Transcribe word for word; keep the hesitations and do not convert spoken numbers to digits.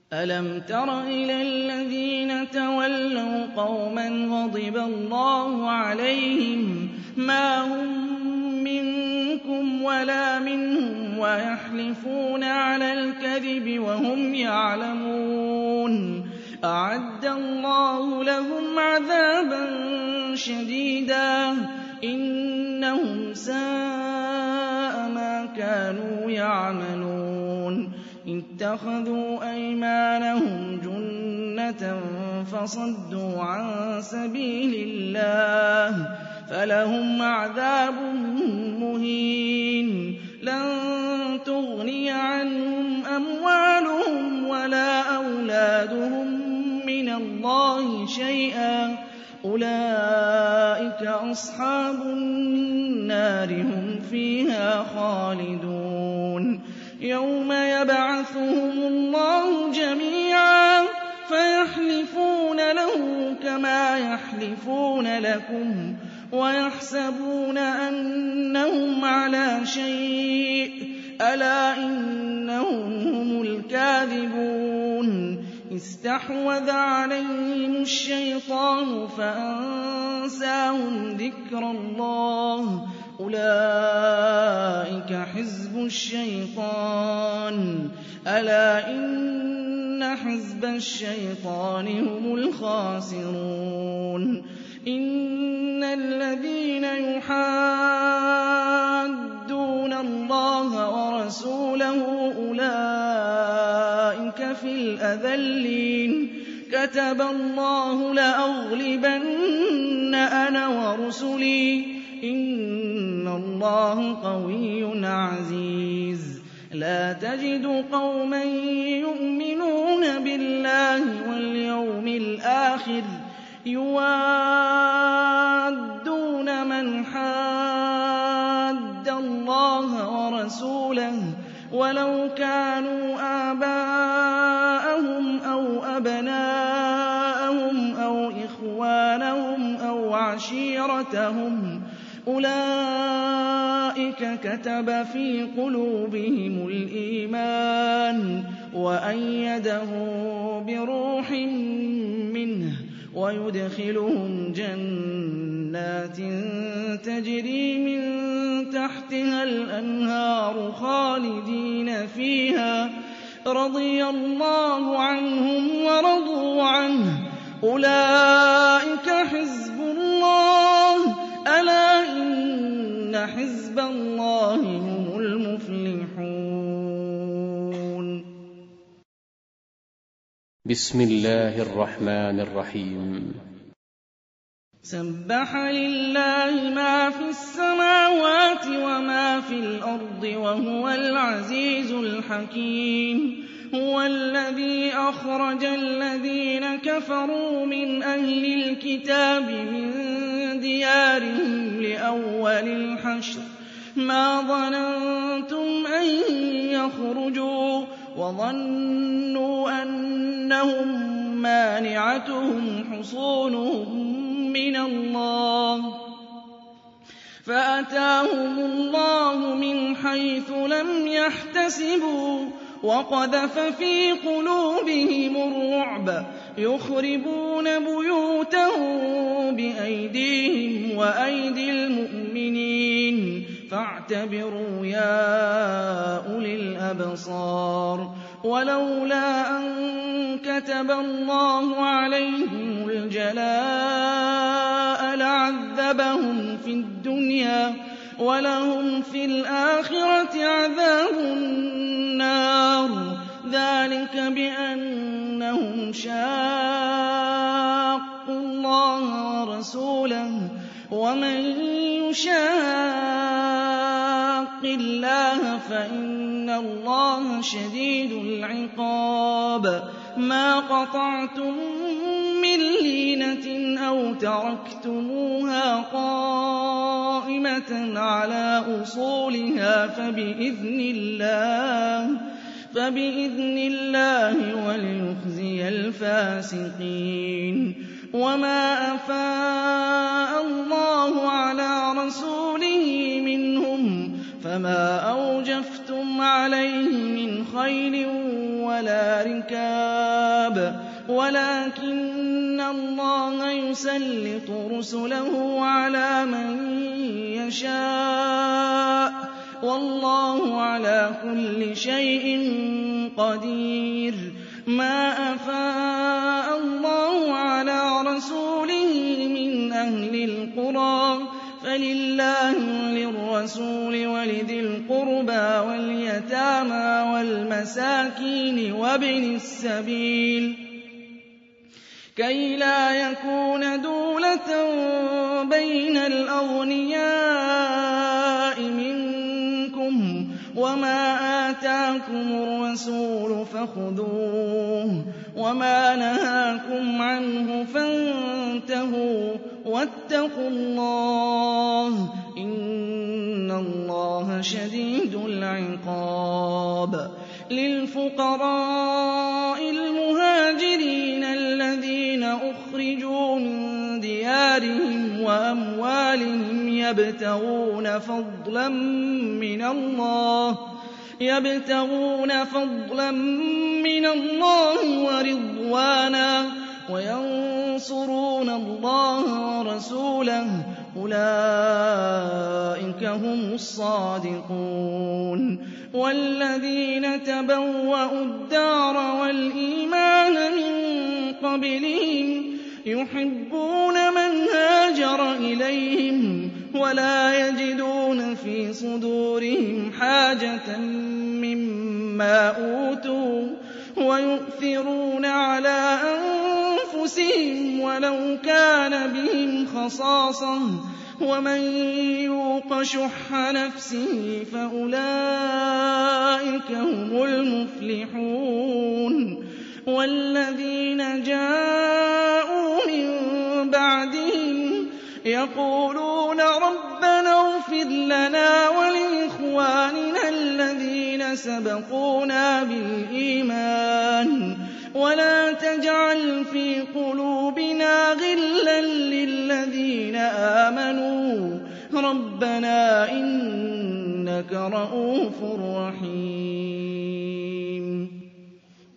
أَلَمْ تَرَ إِلَى الَّذِينَ تَوَلَّوْا قَوْمًا غَضِبَ اللَّهُ عَلَيْهِم مَّا هُم مِّنكُمْ وَلَا مِنْهُمْ وَيَحْلِفُونَ عَلَى الْكَذِبِ وَهُمْ يَعْلَمُونَ أَعَدَّ اللَّهُ لَهُمْ عَذَابًا شَدِيدًا ۖ إِنَّهُمْ سَاءَ مَا كَانُوا يَعْمَلُونَ اتَّخَذُوا أَيْمَانَهُمْ جُنَّةً فَصَدُّوا عَن سَبِيلِ اللَّهِ فَلَهُمْ عَذَابٌ مُّهِينٌ لَّن تُغْنِيَ عَنْهُمْ أَمْوَالُهُمْ وَلَا أَوْلَادُهُم مِّنَ اللَّهِ شَيْئًا ۖ أُولَٰئِكَ أَصْحَابُ النَّارِ ۖ هُمْ فِيهَا خَالِدُونَ يَوْمَ يَبْعَثُهُمُ اللَّهُ جَمِيعًا فَيَحْلِفُونَ لَهُ كَمَا يَحْلِفُونَ لَكُمْ وَيَحْسَبُونَ أَنَّهُمْ عَلَىٰ شَيْءٍ ۚ أَلَا إِنَّهُمْ هُمُ الْكَاذِبُونَ اسْتَحْوَذَ عَلَيْهِمُ الشَّيْطَانُ فَأَنسَاهُمْ ذِكْرَ اللَّهِ ۚ أُولَٰئِكَ حِزْبُ الشَّيْطَانِ ۚ أَلَا إِنَّ حِزْبَ الشَّيْطَانِ هُمُ الْخَاسِرُونَ إِنَّ الَّذِينَ يُحَادُّونَ اللَّهَ وَرَسُولَهُ أُولَٰئِكَ فِي الْأَذَلِّينَ كَتَبَ اللَّهُ لَأَغْلِبَنَّ أَنَا وَرُسُلِي ۚ إِنَّ اللَّهَ قَوِيٌّ عَزِيزٌ لَّا تَجِدُ قَوْمًا يُؤْمِنُونَ بِاللَّهِ وَالْيَوْمِ الْآخِرِ يُوَادُّونَ مَنْ حَادَّ اللَّهَ وَرَسُولَهُ وَلَوْ كَانُوا آبَاءَهُمْ أَوْ أَبْنَاءَهُمْ أَوْ إِخْوَانَهُمْ أَوْ عَشِيرَتَهُمْ ۚ أُولَٰئِكَ كَتَبَ فِي قُلُوبِهِمُ الْإِيمَانَ وَأَيَّدَهُم بِرُوحٍ مِّنْهُ وَيُدْخِلُهُمْ جَنَّاتٍ تَجْرِي مِن تَحْتِهَا الْأَنْهَارُ خَالِدِينَ فِيهَا ۚ رَضِيَ اللَّهُ عَنْهُمْ وَرَضُوا عَنْهُ ۚ أُولَٰئِكَ حِزْبُ اللَّهِ ۚ أَلَا إِنَّ حِزْبَ اللَّهِ هُمُ الْمُفْلِحُونَ بسم الله الرحمن الرحيم سَبَّحَ لِلَّهِ مَا فِي السَّمَاوَاتِ وَمَا فِي الْأَرْضِ وَهُوَ الْعَزِيزُ الْحَكِيمُ هُوَ الَّذِي أَخْرَجَ الَّذِينَ كَفَرُوا مِنْ أَهْلِ الْكِتَابِ مِن دِيَارِهِمْ لِأَوَّلِ الْحَشْرِ مَا ظَنَنتُمْ أَن يَخْرُجُوا وَظَنُّوا أَنَّهُم مَّانِعَتُهُمْ حُصُونُهُم مِّنَ اللَّهِ فَأَتَاهُمُ اللَّهُ مِنْ حَيْثُ لَمْ يَحْتَسِبُوا وَقَذَفَ فِي قُلُوبِهِمُ الرُّعْبَ يُخْرِبُونَ بُيُوتَهُم بِأَيْدِيهِمْ وَأَيْدِي الْمُؤْمِنِينَ فَاعْتَبِرُوا يَا أُولِي الْأَبْصَارِ وَلَوْلَا أَن كَتَبَ اللَّهُ عَلَيْهِمُ الْجَلَاءَ لَعَذَّبَهُمْ فِي الدُّنْيَا ۖ وَلَهُمْ فِي الْآخِرَةِ عَذَابُ النَّارِ ۚ ذَٰلِكَ بِأَنَّهُمْ شَاقُّوا اللَّهَ وَرَسُولَهُ ۚ وَمَن يُشَاقِّ اللَّهَ فَإِنَّ اللَّهَ شَدِيدُ الْعِقَابِ مَا قَطَعْتُم مِّن لِّينَةٍ أَوْ تَرَكْتُمُوهَا قَائِمَةً عَلَىٰ أُصُولِهَا فَبِإِذْنِ اللَّهِ فَبِإِذْنِ اللَّهِ وَلِيُخْزِيَ الْفَاسِقِينَ وَمَا أَفَاءَ اللَّهُ عَلَىٰ رَسُولِهِ مِنْهُمْ فَمَا أَوْجَفْتُمْ عَلَيْهِ مِنْ خَيْلٍ ولا ركاب ولكن الله يسلط رسله على من يشاء والله على كل شيء قدير. ما أفاء الله على رسوله من أهل القرى فلله وللرسول ولذي القربى واليتامى والمساكين وابن السبيل كي لا يكون دولة بين الأغنياء منكم وما آتاكم الرسول فخذوه وما نهاكم عنه فانتهوا واتقوا الله إن الله شديد العقاب. للفقراء المهاجرين الذين أخرجوا من ديارهم وأموالهم يبتغون فضلا من الله يبتغون فضلا من الله ورضوانا وينصرون الله ورسوله أولئك هم الصادقون. والذين تبوأوا الدار والإيمان من قبلهم يحبون من هاجر إليهم ولا يجدون في صدورهم حاجة مما أوتوا ويؤثرون على أنفسهم ولو كان بهم خصاصة ومن يوق شح نفسه فأولئك هم المفلحون. والذين جاءوا من بعدهم يقولون ربنا اغفر لنا ولإخواننا الذين سبقونا بالإيمان ولا تجعل في قلوبنا غلا للذين آمنوا ربنا إنك رءوف رحيم.